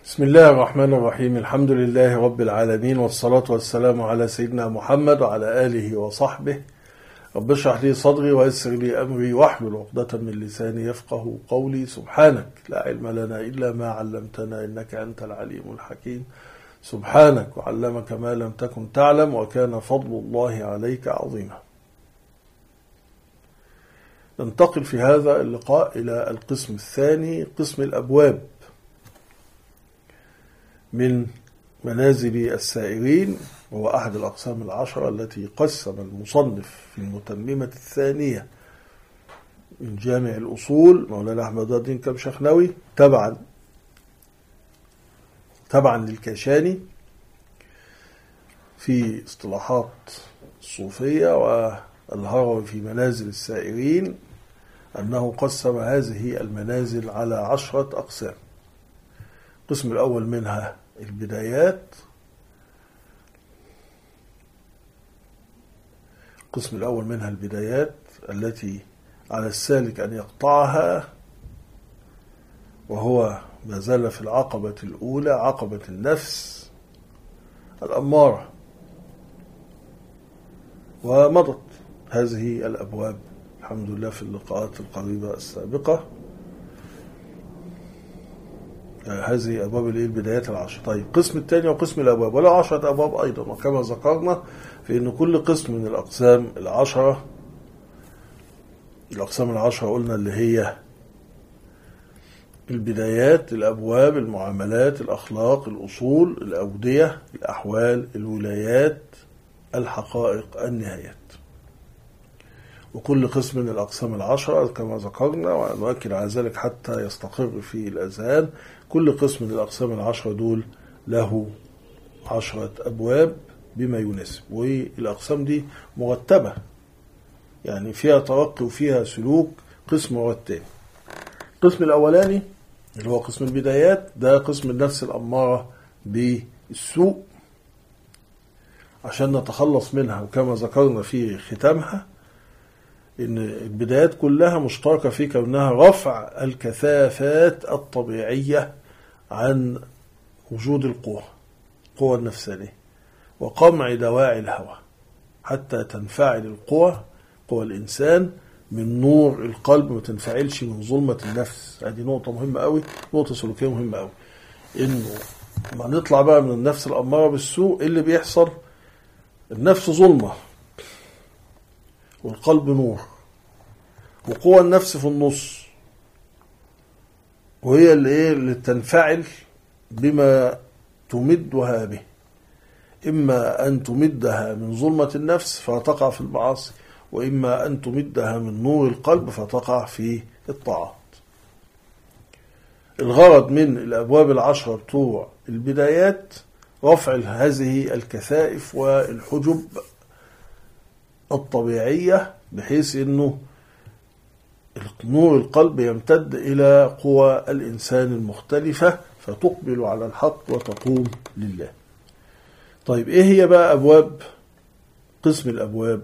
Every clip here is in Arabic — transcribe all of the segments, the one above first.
بسم الله الرحمن الرحيم. الحمد لله رب العالمين، والصلاة والسلام على سيدنا محمد وعلى آله وصحبه. رب اشرح لي صدري ويسر لي أمري واحلل عقدة من لساني يفقه قولي. سبحانك لا علم لنا إلا ما علمتنا إنك أنت العليم الحكيم. سبحانك وعلمك ما لم تكن تعلم، وكان فضل الله عليك عظيما. ننتقل في هذا اللقاء إلى القسم الثاني، قسم الأبواب من منازل السائرين، وهو أحد الأقسام العشرة التي قسم المصنف في المتممة الثانية من جامع الأصول مولانا أحمد الدين كمشخنوي تبعا للكاشاني في اصطلاحات الصوفية، والهروي في منازل السائرين أنه قسم هذه المنازل على 10 أقسام. القسم الأول منها البدايات، التي على السالك أن يقطعها، وهو ما زال في العقبة الأولى، عقبة النفس الأمارة، ومضت هذه الأبواب الحمد لله في اللقاءات القريبة السابقة. هذه أبواب البدايات العشر. طيب، القسم الثاني وقسم الأبواب، ولا 10 أبواب أيضا، وكما ذكرنا في أن كل قسم من الأقسام العشرة قلنا اللي هي البدايات، الأبواب، المعاملات، الأخلاق، الأصول، الأودية، الأحوال، الولايات، الحقائق، النهايات. وكل قسم من الأقسام العشرة كما ذكرنا، ونؤكد على ذلك حتى يستقر في الأذهان، كل قسم من الأقسام العشرة دول له 10 أبواب بما يناسب، والأقسام دي مرتبة، يعني فيها ترقي وفيها سلوك، قسم ورا التاني. القسم الأولاني اللي هو قسم البدايات، ده قسم النفس الأمارة بالسوء، عشان نتخلص منها. وكما ذكرنا في ختامها إن البدايات كلها مشتركة في كونها رفع الكثافات الطبيعية عن وجود القوة النفسانية، وقمع دواعي الهوى، حتى تنفعل قوى الإنسان من نور القلب، ما تنفعلش من ظلمة النفس. هذه نقطة مهمة قوي، نقطة سلوكية مهمة قوي، إنه ما نطلع بقى من النفس الأمارة بالسوء. اللي بيحصل النفس ظلمة والقلب نور، وقوى النفس في النص، وهي اللي تنفعل بما تمدها به، إما أن تمدها من ظلمة النفس فتقع في المعاصي، وإما أن تمدها من نور القلب فتقع في الطاعات. الغرض من الأبواب العشرة بتوع البدايات رفع هذه الكثائف والحجب الطبيعية، بحيث أنه نور القلب يمتد إلى قوى الإنسان المختلفة، فتقبل على الحق وتقوم لله. طيب، إيه هي بقى أبواب قسم الأبواب؟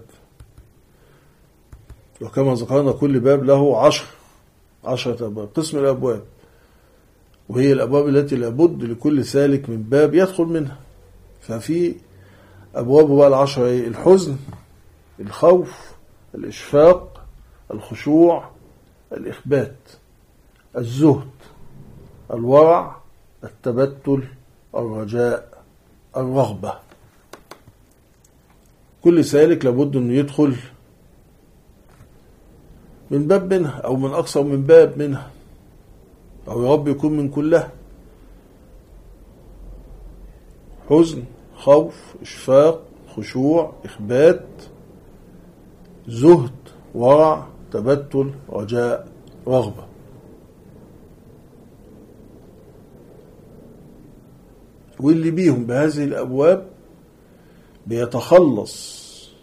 وكما ذكرنا كل باب له 10 أبواب. قسم الأبواب وهي الأبواب التي لابد لكل سالك من باب يدخل منها. ففي أبواب بقى 10: الحزن، الخوف، الإشفاق، الخشوع، الإخبات، الزهد، الورع، التبتل، الرجاء، الرغبة. كل سالك لابد أن يدخل من باب منها، أو من أكثر من باب منها، أو يا رب يكون من كلها: حزن، خوف، إشفاق، خشوع، إخبات، زهد، ورع، تبتل، رجاء، رغبة. واللي بيهم بهذه الأبواب بيتخلص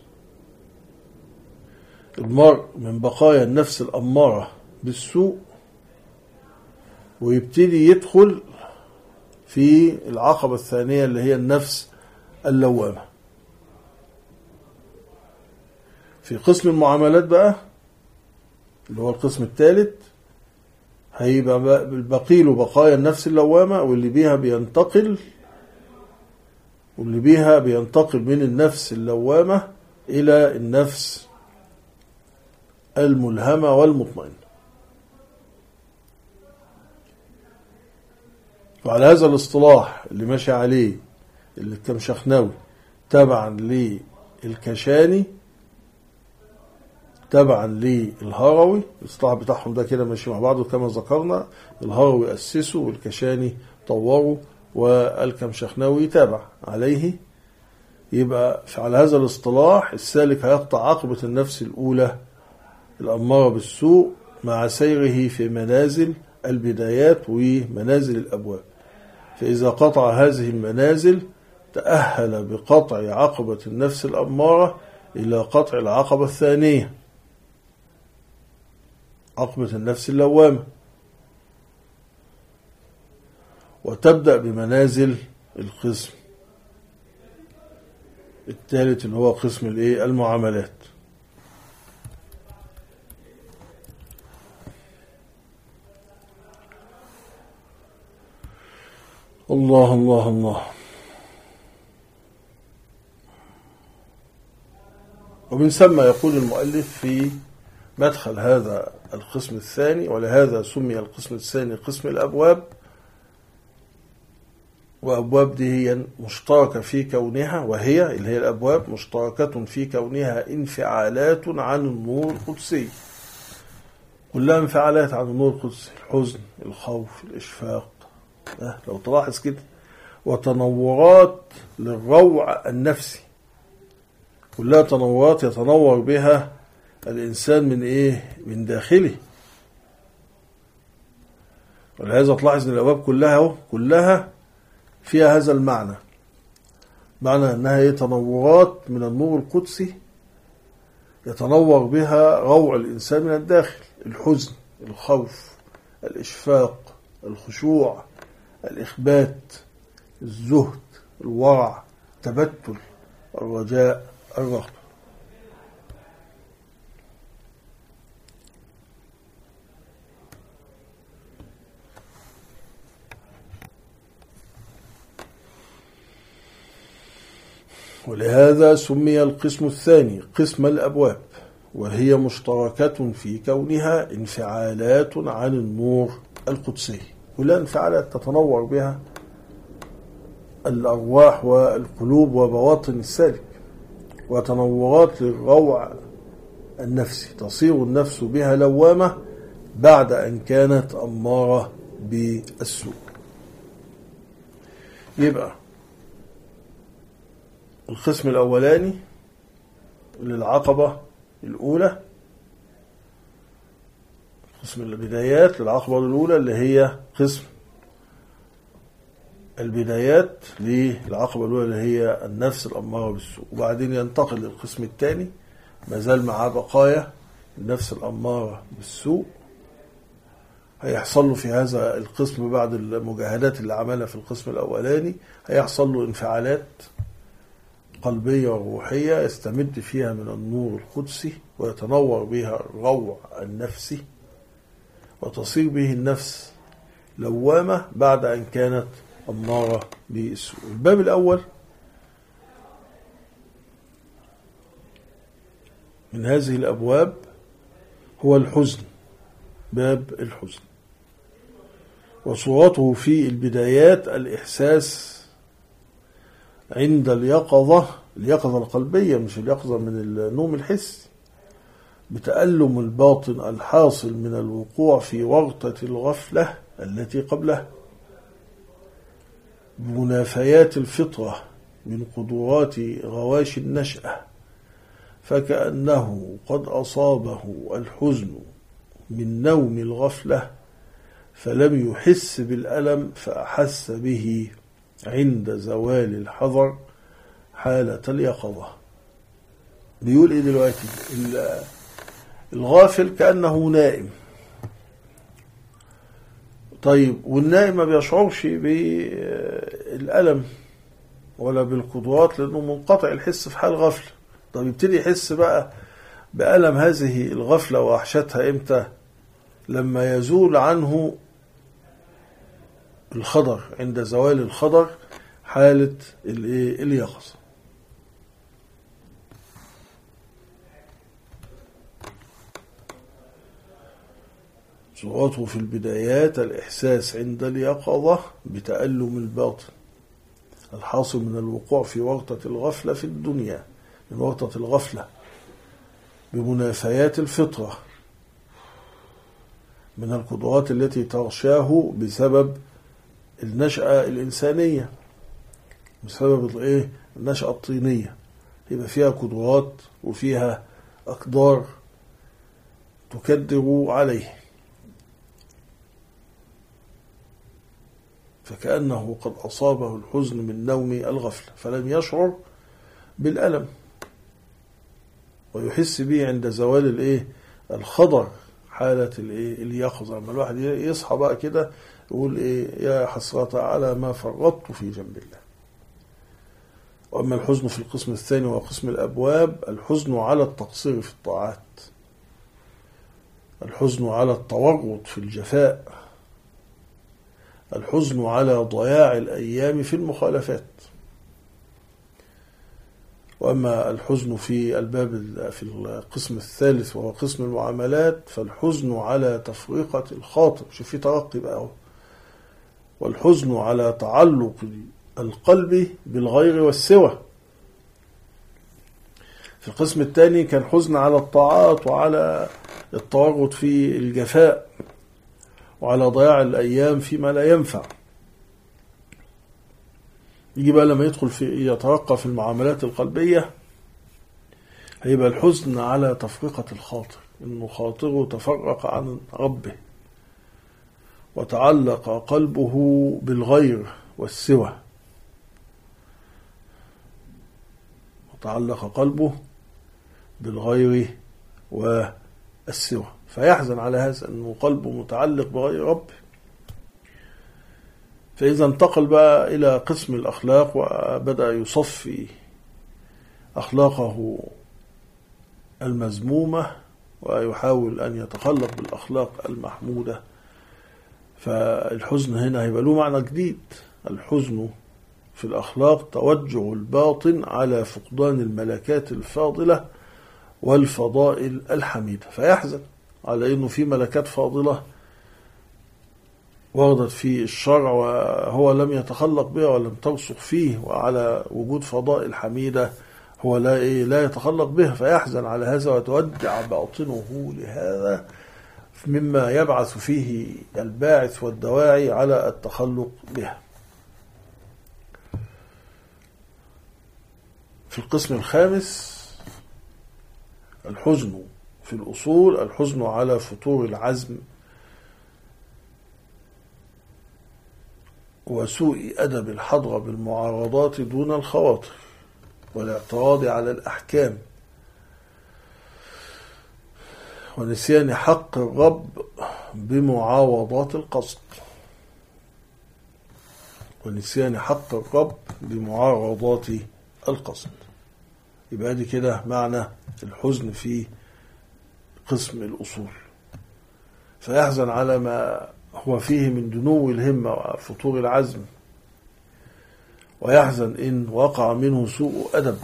المرء من بقايا النفس الأمارة بالسوء، ويبتدي يدخل في العقبة الثانية اللي هي النفس اللوامة. في قسم المعاملات بقى اللي هو القسم الثالث، هيبقى البقي له بقايا النفس اللوامة، واللي بيها بينتقل من النفس اللوامة إلى النفس الملهمة والمطمئنة. وعلى هذا الاصطلاح اللي ماشي عليه اللي الكمشخناوي تبعا للكشاني تبعا للهروي، الاصطلاح بتاعهم ده كده ماشي مع بعضه كما ذكرنا، الهروي أسسه والكشاني طوره والكمشخناوي تابع عليه. يبقى على هذا الاصطلاح السالك هيقطع عقبة النفس الأولى الأمارة بالسوء مع سيره في منازل البدايات ومنازل الأبواب، فإذا قطع هذه المنازل تأهل بقطع عقبة النفس الأمارة إلى قطع العقبة الثانية، عقبة النفس اللوامة، وتبدأ بمنازل القسم الثالث اللي هو قسم المعاملات. الله الله الله. ومن ثم يقول المؤلف في مدخل هذا القسم الثاني: ولهذا سمي القسم الثاني قسم الأبواب. وأبواب دي هي مشتركة في كونها، وهي اللي هي الأبواب مشتركة في كونها انفعالات عن النور القدسي، كلها انفعالات عن النور القدسي: الحزن، الخوف، الإشفاق، لو تلاحظ كده، وتنورات للروع النفسي، كلها تنورات يتنور بها الإنسان من داخله. ولهذا تلاحظ أن الأبواب كلها فيها هذا المعنى، معنى أنها تنورات من النور القدسي يتنور بها روع الإنسان من الداخل: الحزن، الخوف، الإشفاق، الخشوع، الإخبات، الزهد، الورع، التبتل، الرجاء، الرغبة. ولهذا سمي القسم الثاني قسم الأبواب، وهي مشتركة في كونها انفعالات عن النور القدسي، كلها انفعالات تتنور بها الأرواح والقلوب وبواطن السالك، وتنورات للروع النفسي تصير النفس بها لوامة بعد أن كانت أمارة بالسوء. يبقى القسم الأولاني للعقبة الأولى، قسم البدايات للعقبة الأولى اللي هي قسم البدايات للعقبة الأولى اللي هي النفس الأمارة بالسوء، وبعدين ينتقل للقسم الثاني ما زال معاه بقايا النفس الأمارة بالسوء. هيحصل له في هذا القسم بعد المجاهدات اللي عملها في القسم الأولاني هيحصل له انفعالات قلبية وروحية يستمد فيها من النور القدسي ويتنور بها الروع النفسي، وتصير به النفس لوامة بعد أن كانت أمارة بالسوء. الباب الأول من هذه الأبواب هو الحزن، باب الحزن، وصورته في البدايات الإحساس عند اليقظة القلبية مش اليقظة من النوم الحسي، بتألم الباطن الحاصل من الوقوع في ورطة الغفلة التي قبله، بمنافيات الفطرة من قدرات غواش النشأة، فكأنه قد أصابه الحزن من نوم الغفلة فلم يحس بالألم فأحس به عند زوال الحذر حالة اليقظة. بيقول إيه دلوقتي؟ الغافل كأنه نائم. طيب والنائم ما بيشعرش بالألم ولا بالقدرات لأنه منقطع الحس في حال غفلة. طب يبتدي يحس بقى بألم هذه الغفلة ووحشتها إمتى؟ لما يزول عنه الخضر، عند زوال الخضر حالة اليقظة. صورته في البدايات الإحساس عند اليقظة بتألم الباطن الحاصل من الوقوع في ورطة الغفلة في الدنيا، من ورطة الغفلة بمنافيات الفطرة من القدرات التي تغشاه بسبب النشأة الإنسانية، بسبب النشأة الطينية، يبقى فيها قدرات وفيها أقدار تكدر عليه، فكأنه قد أصابه الحزن من نوم الغفلة فلم يشعر بالألم، ويحس به عند زوال الخضر حالة اليقظة. لما الواحد يصحى بقى كده يقول يا حسرة على ما فرطت في جنب الله. وأما الحزن في القسم الثاني وهو قسم الأبواب، الحزن على التقصير في الطاعات، الحزن على التورط في الجفاء، الحزن على ضياع الأيام في المخالفات. وأما الحزن في في القسم الثالث وهو قسم المعاملات، فالحزن على تفرقة الخاطر، شوف في ترقي بقى، والحزن على تعلق القلب بالغير والسوى. في القسم الثاني كان حزن على الطاعات وعلى التورط في الجفاء وعلى ضياع الأيام فيما لا ينفع. يجي بقى لما يدخل يترقى في المعاملات القلبية، هيبقى الحزن على تفرقة الخاطر، إنه خاطره تفرق عن ربه وتعلق قلبه بالغير والسوى، وتعلق قلبه بالغير والسوى، فيحزن على هذا أنه قلبه متعلق بغير ربه. فإذا انتقل بقى إلى قسم الأخلاق وبدأ يصفي أخلاقه المذمومة ويحاول أن يتخلق بالأخلاق المحمودة. فالحزن هنا هيبقى له معنى جديد. الحزن في الأخلاق توجع الباطن على فقدان الملكات الفاضلة والفضائل الحميدة، فيحزن على أنه في ملكات فاضلة وردت في الشرع وهو لم يتخلق بها ولم ترسخ فيه، وعلى وجود فضائل حميدة هو لا يتخلق بها، فيحزن على هذا ويتوجع باطنه لهذا، مما يبعث فيه الباعث والدواعي على التخلق بها. في القسم الخامس الحزن في الأصول، الحزن على فتور العزم وسوء أدب الحضرة بالمعارضات دون الخواطر والاعتراض على الأحكام ونسيان حق الرب بمعاوضات القصد، ونسيان حق الرب بمعارضات القصد. يبقى دي كده معنى الحزن في قسم الأصول. فيحزن على ما هو فيه من دنو الهمة وفتور العزم، ويحزن إن وقع منه سوء أدب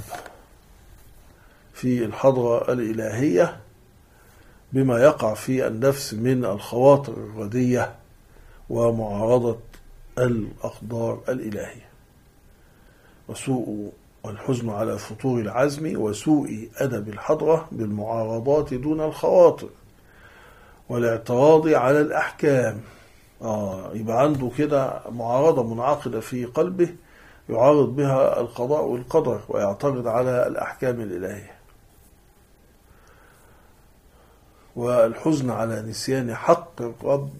في الحضرة الإلهية بما يقع في النفس من الخواطر الردية ومعارضة الأقدار الإلهية. والحزن على فتور العزم وسوء أدب الحضرة بالمعارضات دون الخواطر والاعتراض على الأحكام. يبقى عنده كده معارضة منعقدة في قلبه يعارض بها القضاء والقدر ويعترض على الأحكام الإلهية. والحزن على نسيان حق الرب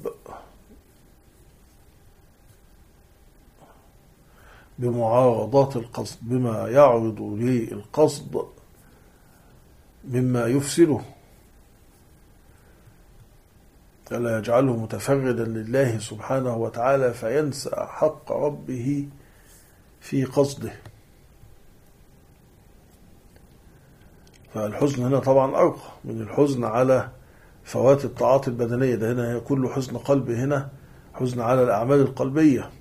بمعارضات القصد بما يعرض للقصد مما يفسده، فلا يجعله متفردا لله سبحانه وتعالى فينسى حق ربه في قصده. فالحزن هنا طبعا أرقى من الحزن على فوات الطاعات البدنية، ده هنا هي كله حزن قلبي، هنا حزن على الأعمال القلبية.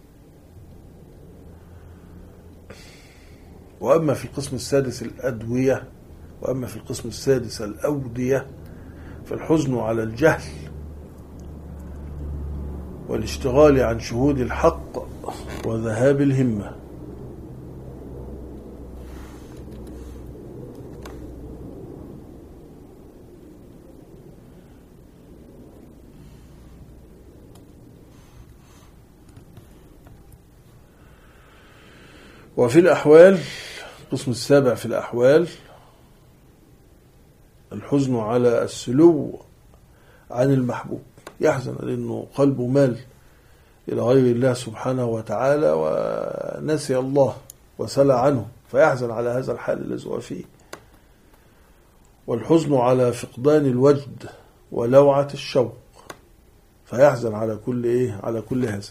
وأما في القسم السادس الأدوية، وأما في القسم السادس الأودية، فالحزن على الجهل والاشتغال عن شهود الحق وذهاب الهمة. وفي الأحوال، القسم السابع في الأحوال، الحزن على السلو عن المحبوب، يحزن لأنه قلبه مال إلى غير الله سبحانه وتعالى ونسي الله وسلى عنه، فيحزن على هذا الحال الذي هو فيه. والحزن على فقدان الوجد ولوعة الشوق، فيحزن على كل على كل هذا.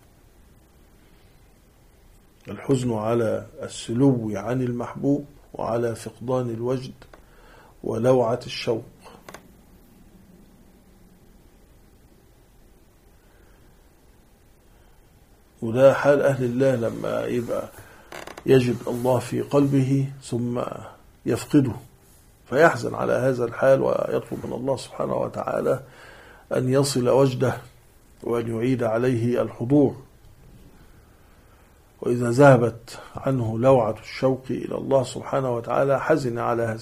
الحزن على السلو عن المحبوب وعلى فقدان الوجد ولوعة الشوق. وده حال أهل الله لما يبقى يجد الله في قلبه ثم يفقده، فيحزن على هذا الحال ويطلب من الله سبحانه وتعالى أن يصل وجده وأن يعيد عليه الحضور. وإذا ذهبت عنه لوعة الشوق إلى الله سبحانه وتعالى حزن على هذا.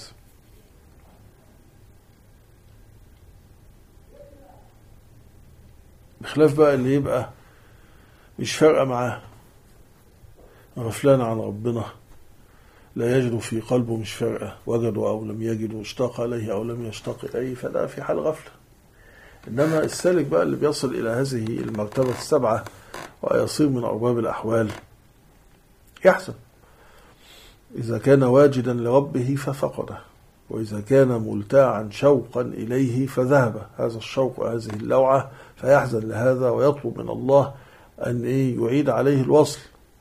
بخلاف بقى اللي يبقى مش فارقة معاه، غفلان عن ربنا، لا يجد في قلبه، مش فارقة وجدوا أو لم يجدوا، اشتاق إليه أو لم يشتاق إليه، فده في حال غفلة. إنما السالك بقى اللي بيصل إلى هذه المرتبة السبعة ويصير من أرباب الأحوال يحزن إذا كان واجدا لربه ففقده، وإذا كان ملتاعا شوقا إليه فذهب هذا الشوق وهذه اللوعة، فيحزن لهذا ويطلب من الله أن يعيد عليه الوصل.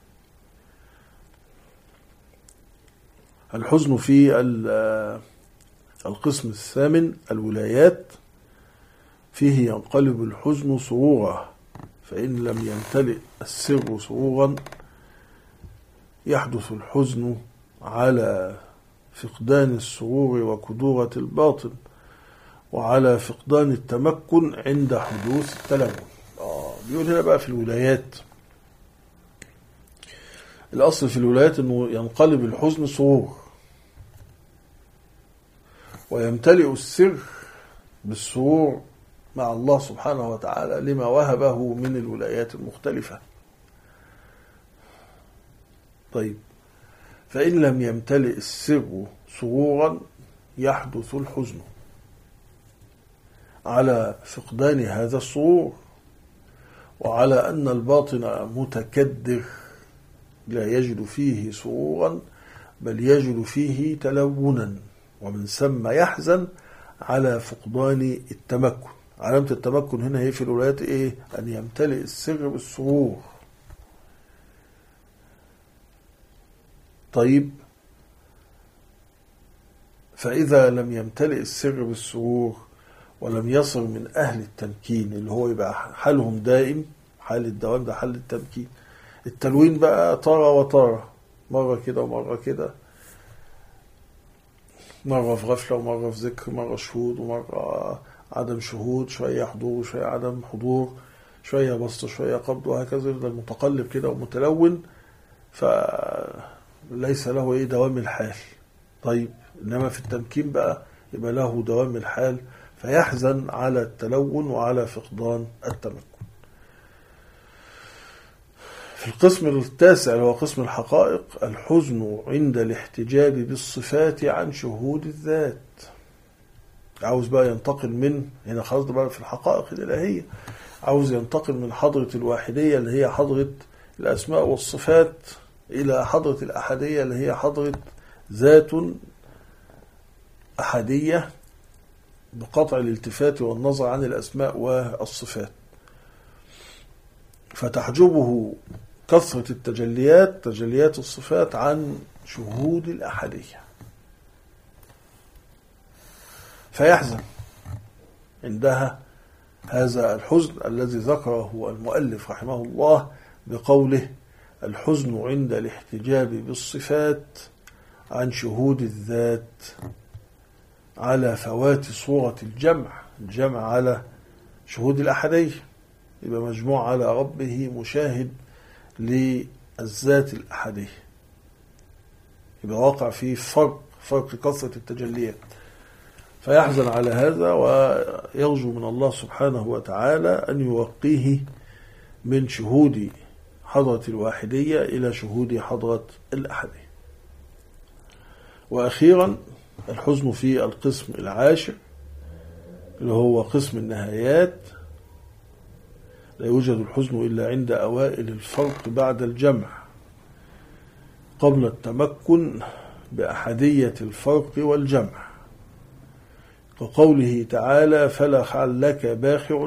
الحزن في القسم الثامن الولايات، فيه ينقلب الحزن سرورا، فإن لم يمتلئ السر سرورا يحدث الحزن على فقدان السرور وكدورة الباطن وعلى فقدان التمكن عند حدوث التلون. بيقول هنا بقى في الولايات، الأصل في الولايات أنه ينقلب الحزن سرور ويمتلئ السر بالسرور مع الله سبحانه وتعالى لما وهبه من الولايات المختلفة. طيب، فإن لم يمتلئ السر سرورا يحدث الحزن على فقدان هذا السرور وعلى أن الباطن متكدر لا يجد فيه سرورا بل يجد فيه تلونا، ومن ثم يحزن على فقدان التمكن. علامة التمكن هنا هي في الولايات أن يمتلئ السر بالسرور. طيب، فإذا لم يمتلئ السر بالسرور ولم يصل من أهل التمكين اللي هو يبقى حالهم دائم، حال الدوام ده حال التمكين. التلوين بقى طارة وطارة، مرة كده ومرة كده، مرة في غفلة ومرة في ذكر، مرة شهود ومرة عدم شهود، شوية حضور وشوية عدم حضور، شوية بسط شوية قبض، وهكذا يفضل متقلب كده ومتلون، فليس له دوام الحال. طيب، إنما في التمكين بقى يبقى له دوام الحال، فيحزن على التلون وعلى فقدان التمكن. في القسم التاسع اللي هو قسم الحقائق، الحزن عند الاحتجاج بالصفات عن شهود الذات. عاوز بقى ينتقل من هنا خلاص بقى في الحقائق الإلهية، عاوز ينتقل من حضرة الواحدية اللي هي حضرة الأسماء والصفات إلى حضرة الأحدية اللي هي حضرة ذات أحدية بقطع الالتفات والنظر عن الأسماء والصفات. فتحجبه كثرة التجليات، تجليات الصفات، عن شهود الأحدية، فيحزن عندها هذا الحزن الذي ذكره المؤلف رحمه الله بقوله: الحزن عند الاحتجاب بالصفات عن شهود الذات على فوات صورة الجمع على شهود الأحدية، يبقى مجموع على ربه مشاهد للذات الأحدية، يبقى واقع فيه فرق كثرة التجليات، فيحزن على هذا ويرجو من الله سبحانه وتعالى أن يوقيه من شهود حضرة الواحدية إلى شهود حضرة الأحدية. وأخيرا الحزن في القسم العاشر اللي هو قسم النهايات. لا يوجد الحزن إلا عند أوائل الفرق بعد الجمع قبل التمكن بأحدية الفرق والجمع، كقوله تعالى: فلعلك باخع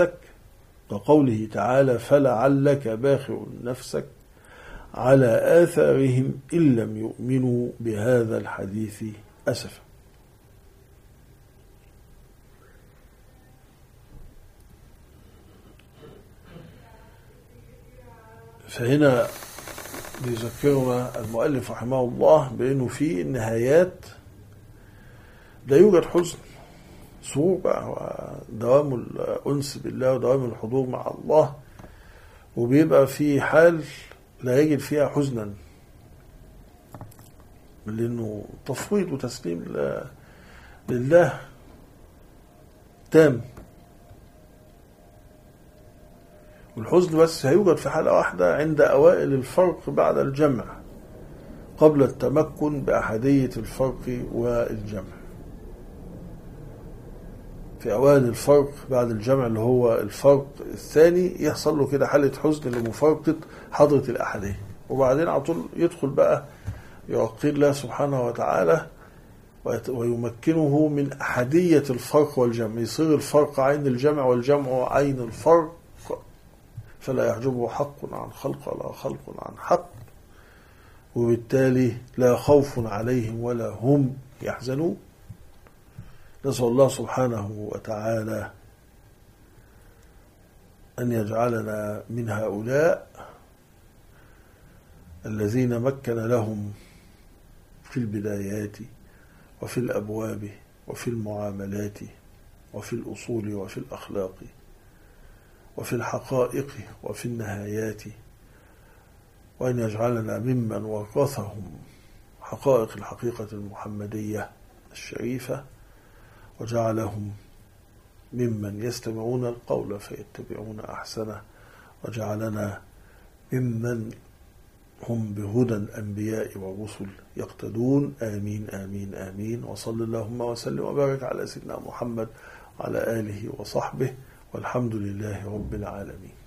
نفسك على آثارهم إن لم يؤمنوا بهذا الحديث أسفا. فهنا بيذكرنا المؤلف رحمه الله بأنه في النهايات لا يوجد حزن، سرور ودوام الأنس بالله ودوام الحضور مع الله، وبيبقى في حال لا يجد فيها حزنا لأنه تفويض وتسليم لله تام. والحزن بس هيوجد في حالة واحدة عند أوائل الفرق بعد الجمع قبل التمكن بأحدية الفرق والجمع. في أوائل الفرق بعد الجمع اللي هو الفرق الثاني يحصل له كده حالة حزن لمفارقة حضرة الأحدية، وبعدين على طول يدخل بقى يوقي الله سبحانه وتعالى ويمكنه من أحدية الفرق والجمع، يصير الفرق عين الجمع والجمع عين الفرق، فلا يحجبه حق عن خلق ولا خلق عن حق، وبالتالي لا خوف عليهم ولا هم يحزنون. نسأل الله سبحانه وتعالى أن يجعلنا من هؤلاء الذين مكن لهم في البدايات وفي الأبواب وفي المعاملات وفي الأصول وفي الأخلاق وفي الحقائق وفي النهايات، وأن يجعلنا ممن ورثهم حقائق الحقيقة المحمدية الشريفة، وجعلهم ممن يستمعون القول فيتبعون أحسنه، وجعلنا ممن هم بهدى الأنبياء والرسل يقتدون. آمين آمين آمين. وصل اللهم وسلم وبارك على سيدنا محمد وعلى آله وصحبه، والحمد لله رب العالمين.